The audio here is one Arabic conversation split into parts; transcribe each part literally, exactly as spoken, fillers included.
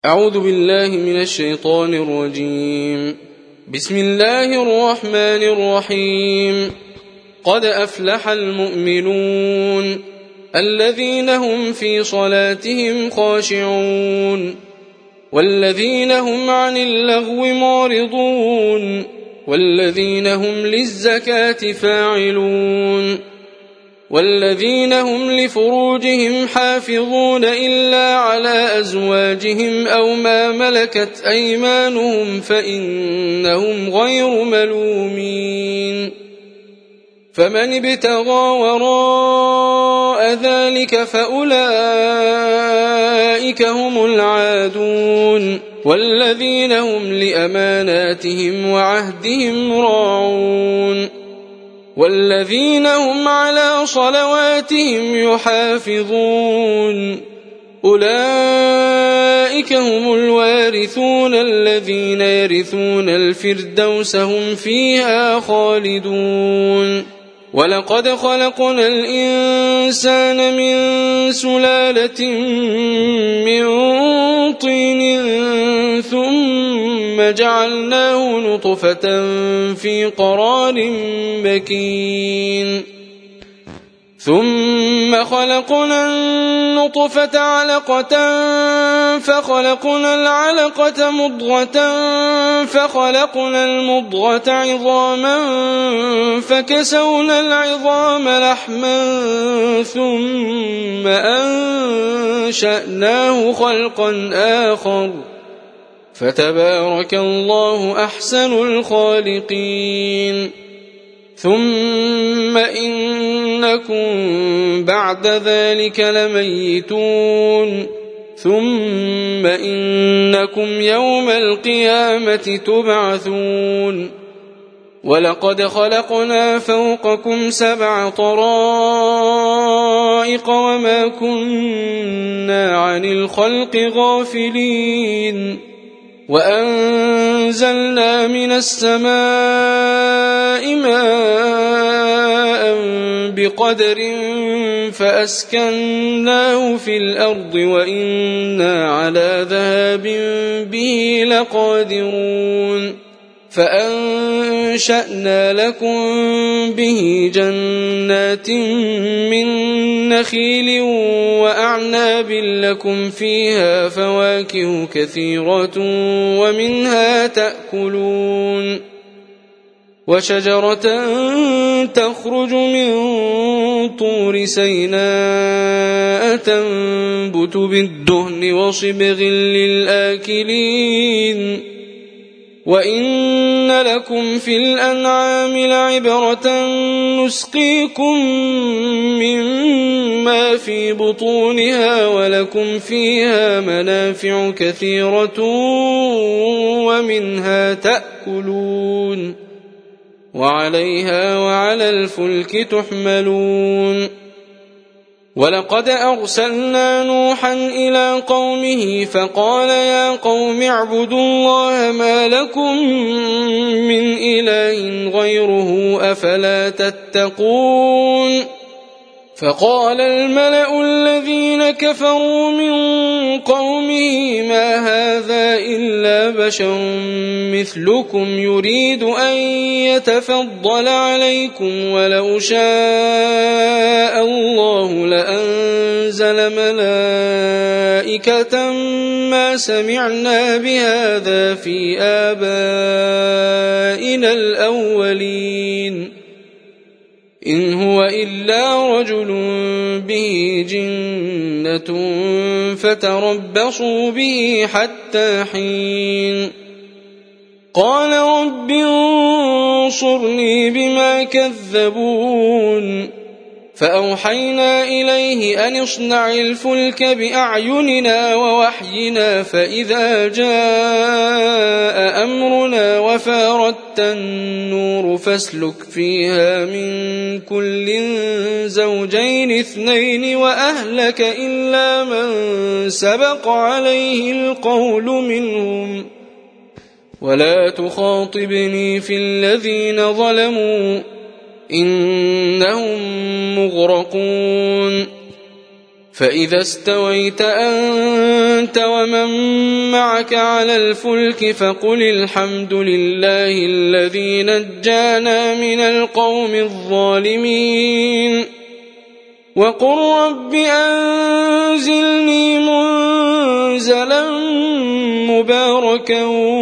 أعوذ بالله من الشيطان الرجيم. بسم الله الرحمن الرحيم. قد أفلح المؤمنون الذين هم في صلاتهم خاشعون والذين هم عن اللغو معرضون والذين هم للزكاة فاعلون والذين هم لفروجهم حافظون إلا على أزواجهم أو ما ملكت أيمانهم فإنهم غير ملومين. فمن ابتغى وراء ذلك فأولئك هم العادون والذين هم لأماناتهم وعهدهم راعون والذين هم على صلواتهم يحافظون. أولئك هم الوارثون الذين يرثون الفردوس هم فيها خالدون. ولقد خلقنا الإنسان من سلالة من طين ثم جعلناه نطفة في قرار مكين ثم خلقنا النطفة علقة فخلقنا العلقة مضغة فخلقنا المضغة عظاما فكسونا العظام لحما ثم أنشأناه خلقا آخر فتبارك الله أحسن الخالقين. ثم إنكم بعد ذلك لميتون ثم إنكم يوم القيامة تبعثون. ولقد خلقنا فوقكم سبع طرائق وما كنا عن الخلق غافلين. وأنزلنا من السماء ماء بقدر فأسكناه في الأرض وإنا على ذهاب به لقادرون. فأنشأنا لكم به جنات من نخيل وأعناب لكم فيها فواكه كثيرة ومنها تأكلون. وشجرة تخرج من طور سيناء تنبت بالدهن وصبغ للآكلين. وإن لكم في الأنعام لعبرة نسقيكم مما في بطونها ولكم فيها منافع كثيرة ومنها تأكلون وعليها وعلى الفلك تحملون. ولقد أرسلنا نوحا إلى قومه فقال يا قوم اعبدوا الله ما لكم من إله غيره أفلا تتقون. فقال الملأ الذين كفروا من قومه ما هذا إلا بشر مثلكم يريد أن يتفضل عليكم ولو شاء الله لأنزل ملائكة ما سمعنا بهذا في آبائنا الأولين إن هو إلا رجل به جنة فتربصوا به حتى حين. قال رب انصرني بما كذبون. فأوحينا إليه أن اصنع الفلك بأعيننا ووحينا فإذا جاء أمرنا وفارت النور فاسلك فيها من كل زوجين اثنين وأهلك إلا من سبق عليه القول منهم ولا تخاطبني في الذين ظلموا إنهم مغرقون. فإذا استويت أنت ومن معك على الفلك فقل الحمد لله الذي نجانا من القوم الظالمين وقل رب أنزلني منزلا مباركا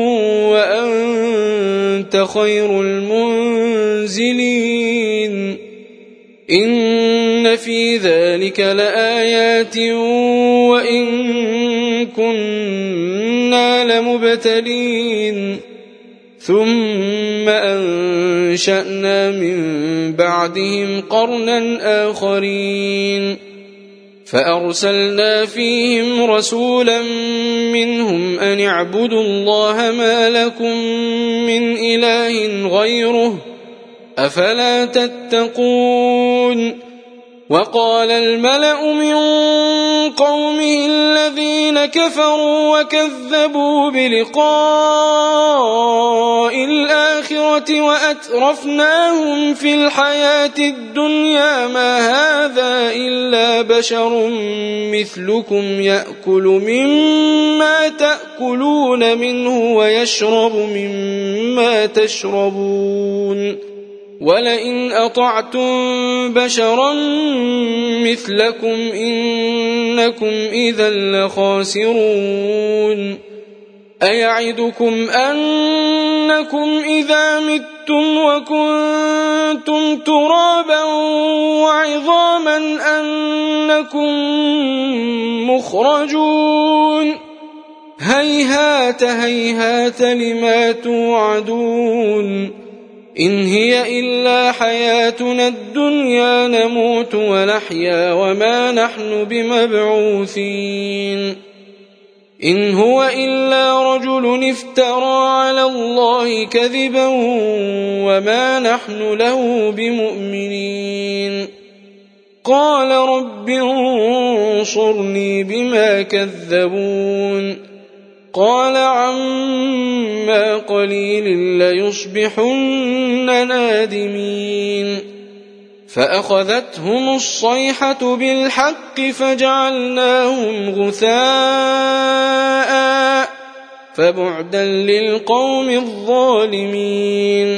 وأنت خير المنزلين إن في ذلك لآيات وإن كنا لمبتلين ثم أنشأنا من بعدهم قرنا آخرين فأرسلنا فيهم رسولا منهم أن اعبدوا الله ما لكم من إله غيره أفلا تتقون وقال الملأ من قومه الذين كفروا وكذبوا بلقاء الآخرة وأترفناهم في الحياة الدنيا ما هذا إلا بشر مثلكم يأكل مما تأكلون منه ويشرب مما تشربون ولئن أطعتم بشرا مثلكم إنكم إذا لخاسرون أيعدكم أنكم إذا متم وكنتم ترابا وعظاما أنكم مخرجون هيهات هيهات لما توعدون إن هي إلا حياتنا الدنيا نموت ونحيا وما نحن بمبعوثين إن هو إلا رجل افترى على الله كذبا وما نحن له بمؤمنين قال رب انصرني بما كذبون قال عما قليل ليصبحن نادمين فأخذتهم الصيحة بالحق فجعلناهم غثاء فبعدا للقوم الظالمين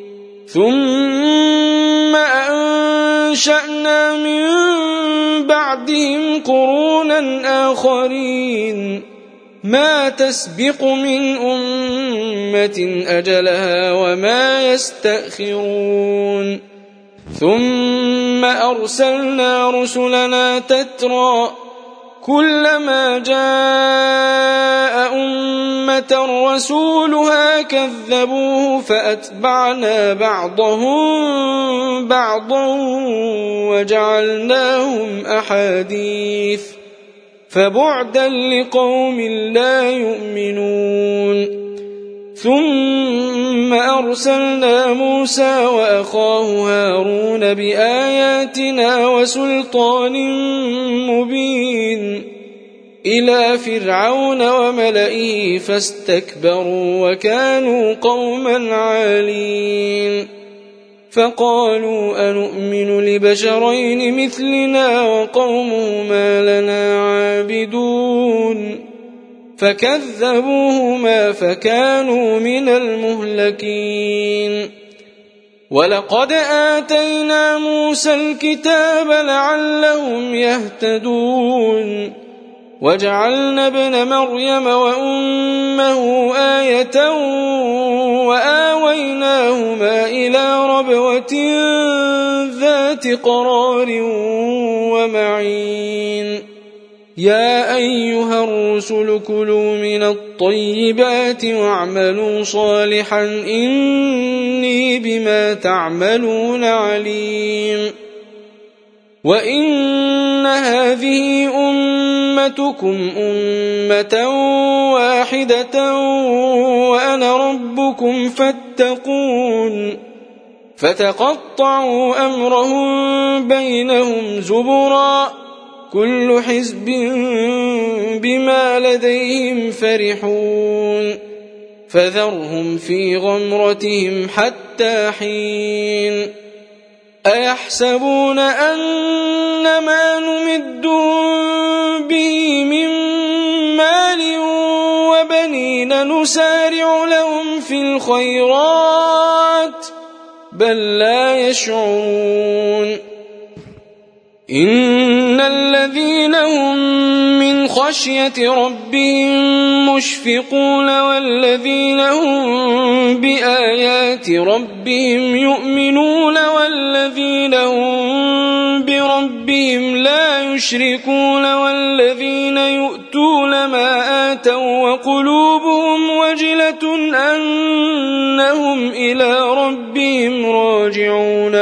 ثم أنشأنا من بعدهم قرونا آخرين ما تسبق من أمة أجلها وما يستأخرون ثم أرسلنا رسلنا تترى كلما جاء أمة رسولها كذبوه فأتبعنا بعضهم بعضا وجعلناهم أحاديث فبعدا لقوم لا يؤمنون ثم أرسلنا موسى وأخاه هارون بآياتنا وسلطان مبين إلى فرعون وملئه فاستكبروا وكانوا قوما عالين فقالوا أنؤمن لبشرين مثلنا وقومهما لنا عابدون فكذبوهما فكانوا من المهلكين ولقد آتينا موسى الكتاب لعلهم يهتدون وجعلنا ابن مريم وأمه آية وآويناهما إلى ربوة ذات قرار ومعين يا أيها الرسل كلوا من الطيبات واعملوا صالحا إني بما تعملون عليم وإن هذه أمتكم أمة واحدة وأنا ربكم فاتقون فتقطعوا أمرهم بينهم زبرا كل حزب بما لديهم فرحون فذرهم في غمرتهم حتى حين أيحسبون أن ما نمدهم به من مال الأولين نسارع لهم في الخيرات بل لا يشعرون إن الذين هم من خشية ربهم مشفقون والذين هم بآيات ربهم يؤمنون والذين هم بربهم لا يشركون والذين يؤتون ما آتوا وقلوبهم وجلة أنهم إلى ربهم راجعون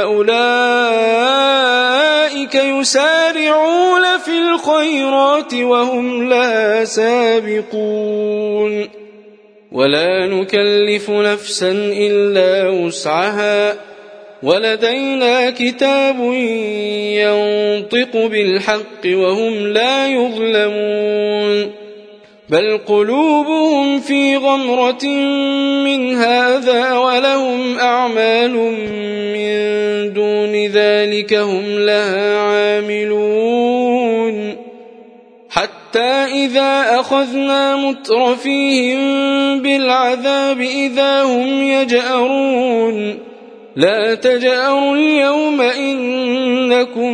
أولئك يسارعون في الخيرات وهم لا سابقون ولا نكلف نفسا إلا وسعها ولدينا كتاب ينطق بالحق وهم لا يظلمون بل قلوبهم في غمرة من هذا ولهم أعمال من دون ذلك هم لها عاملون حتى إذا أخذنا مترفيهم بالعذاب إذا هم يجأرون لا تجأروا اليوم إنكم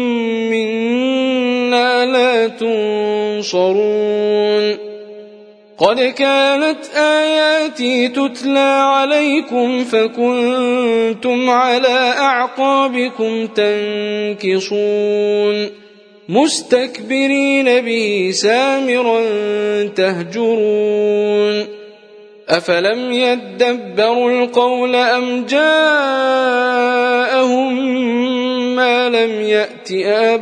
منا لا تنصرون قد كانت آياتي تتلى عليكم فكنتم على أعقابكم تنكصون مستكبرين به سامرا تهجرون أفلم يدبروا القول أم جاءهم ما لم يأت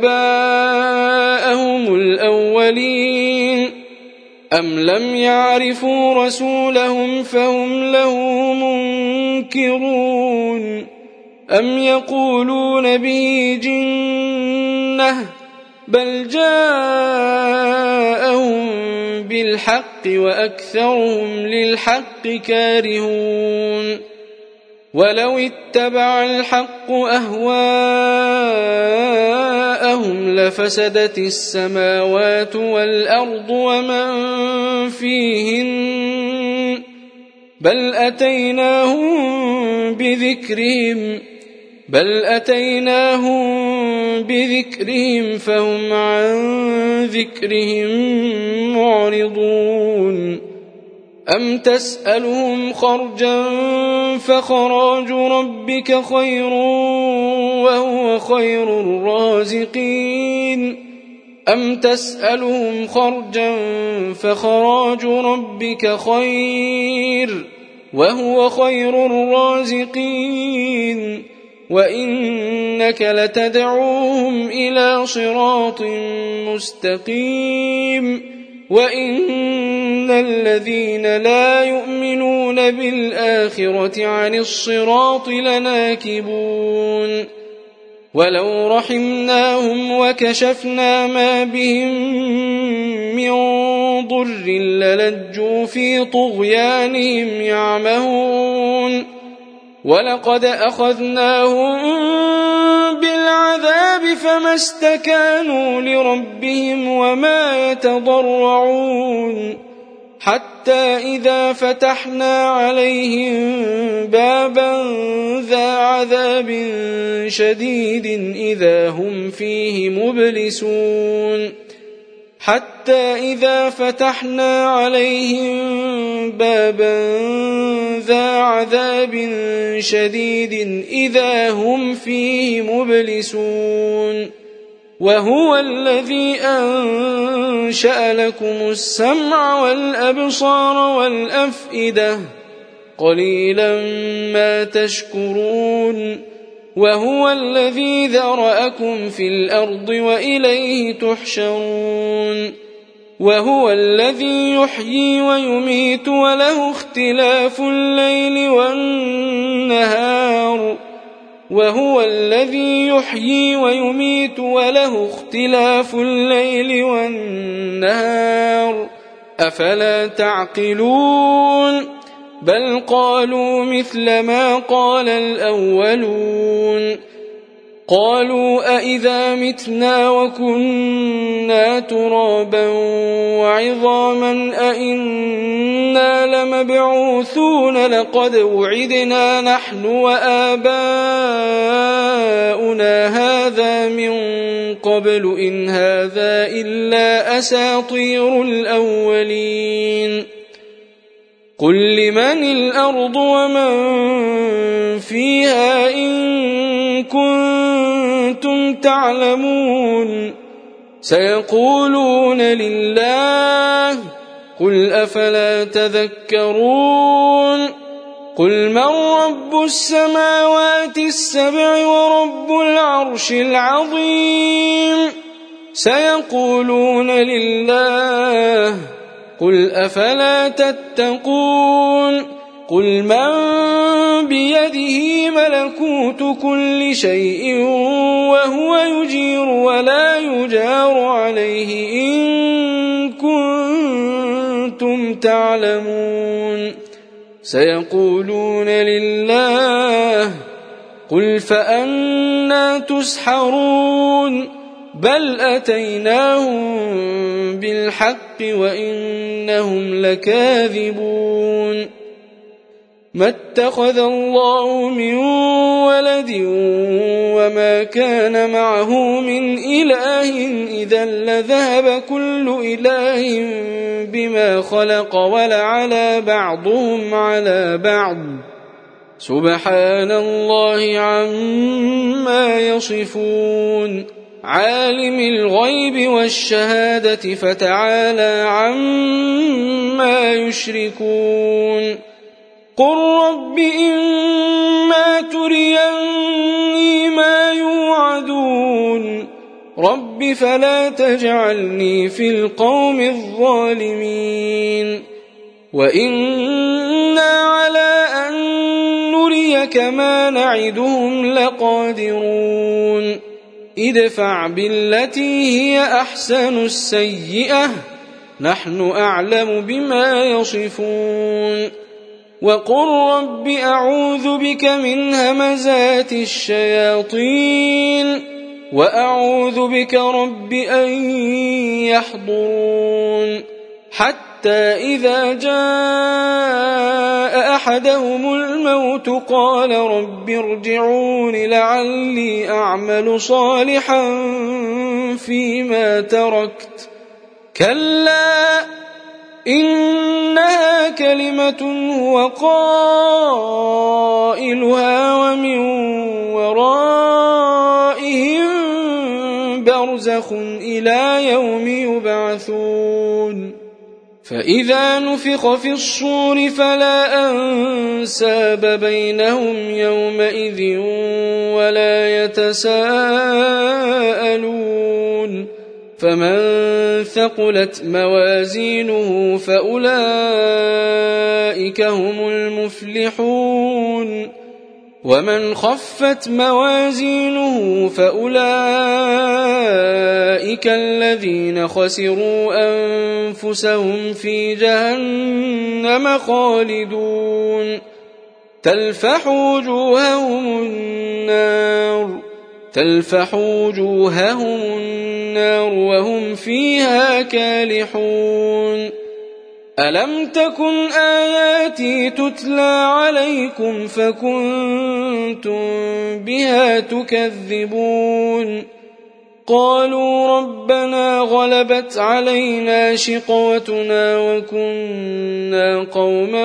آباءهم الأولين أم لم يعرفوا رسولهم فهم له منكرون أم يقولون به جنة بل جاءهم بالحق وأكثرهم للحق كارهون ولو اتبع الحق أهواءهم لفسدت السماوات والأرض ومن فيهن بل أتيناهم بذكرهم بل أتيناهم بذكرهم فهم عن ذكرهم معرضون أم تسألهم خرجا فخراج ربك خير وهو خير الرازقين أم تسألهم خرجا فخراج ربك خير وهو خير الرازقين وإنك لتدعوهم إلى صراط مستقيم وإن الذين لا يؤمنون بالآخرة عن الصراط لناكبون ولو رحمناهم وكشفنا ما بهم من ضر للجوا في طغيانهم يعمهون ولقد أخذناهم بالعذاب فما استكانوا لربهم وما يتضرعون حتى إذا فتحنا عليهم بابا ذا عذاب شديد إذا هم فيه مبلسون حتى إذا فتحنا عليهم بابا ذا عذاب شديد إذا هم فيه مبلسون وهو الذي أنشأ لكم السمع والأبصار والأفئدة قليلا ما تشكرون وهو الذي ذرأكم في الأرض وإليه تحشرون وهو الذي يحيي ويميت وله اختلاف الليل والنهار وهو الذي يحيي ويميت وله اختلاف الليل والنهار أفلا تعقلون بل قالوا مثل ما قال الأولون قالوا أئذا متنا وكنا ترابا وعظاما أئنا لمبعوثون لقد وعدنا نحن وآباؤنا هذا من قبل إن هذا إلا أساطير الأولين قل لمن الأرض ومن فيها إن كنتم تعلمون سيقولون لله قل أفلا تذكرون قل من رب السماوات السبع ورب العرش العظيم سيقولون لله قل أفلا تتقون قل من بيده ملكوت كل شيء وهو يجير ولا يجار عليه إن كنتم تعلمون سيقولون لله قل فأنى تسحرون بل أتيناهم بالحق وإنهم لكاذبون ما اتخذ الله من ولد وما كان معه من إله إذا لذهب كل إله بما خلق ولعلى بعضهم على بعض سبحان الله عما يصفون عالم الغيب والشهادة فتعالى عما يشركون قل رب إما تريني ما يوعدون رب فلا تجعلني في القوم الظالمين وإنا على أن نريك ما نعدهم لقادرون ادفع بالتي هي أحسن السيئة نحن أعلم بما يصفون وقل رب أعوذ بك من همزات الشياطين وأعوذ بك رب أن يحضرون حتى إذا جاء أحدهم الموت قال رب ارجعون لعلي أعمل صالحا فيما تركت كلا إنها كلمة هو قائلها ومن ورائهم برزخ إلى يوم يبعثون فإذا نفخ في الصور فلا أنساب بينهم يومئذ ولا يتساءلون فمن ثقلت موازينه فأولئك هم المفلحون ومن خفت موازينه فأولئك الذين خسروا أنفسهم في جهنم خالدون تلفح وجوههم النار تلفح وجوههم النار وهم فيها كالحون ألم تكن آياتي تتلى عليكم فكنتم بها تكذبون قالوا ربنا غلبت علينا شقوتنا وكنا قوما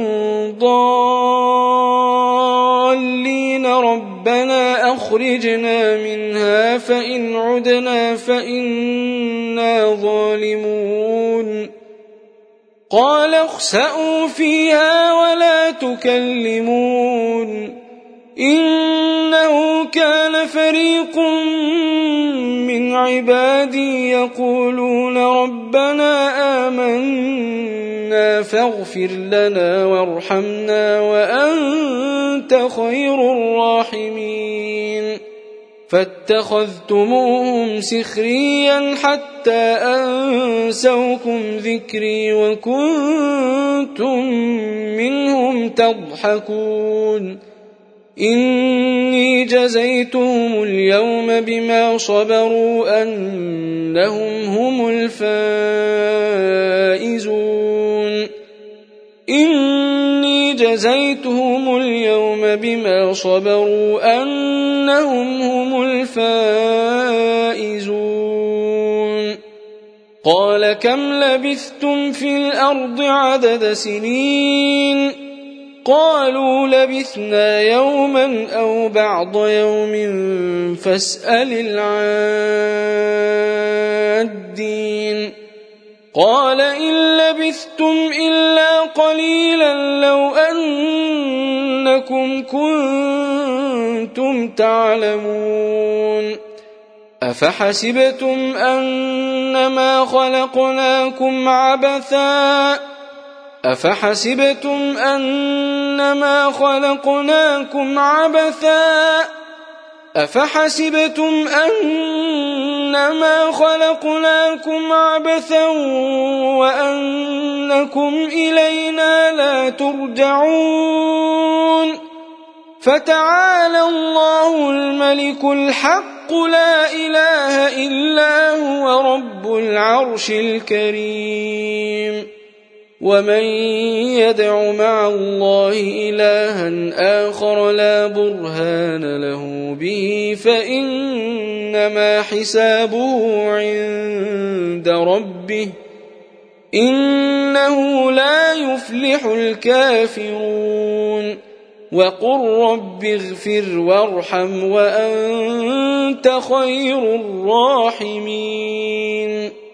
ضالين ربنا أخرجنا منها فإن عدنا فإنا ظالمون قال اخسئوا فيها ولا تكلمون إنه كان فريق من عبادي يقولون ربنا آمنا فاغفر لنا وارحمنا وأنت خير الراحمين فاتخذتموهم سخريا حتى أنسوكم ذكري وكنتم منهم تضحكون إني جزيتهم اليوم بما صبروا أنهم هم الفائزون إني جزيتهم اليوم بما صبروا أنهم هم الفائزون قال كم لبثتم في الأرض عدد سنين قالوا لبثنا يوما أو بعض يوم فاسأل العادين قال إن لبثتم إلا قليلا لو أنكم كنتم تعلمون أفحسبتم أنما خلقناكم عبثا أفحسبتم أنما خلقناكم عبثا أفحسبتم أنما خلقناكم عبثا وأنكم إلينا لا ترجعون فتعالى الله الملك الحق لا إله إلا هو رب العرش الكريم ومن يدع مع الله إلها آخر لا برهان له به فإنما حسابه عند ربه إنه لا يفلح الكافرون وقل رب اغفر وارحم وأنت خير الراحمين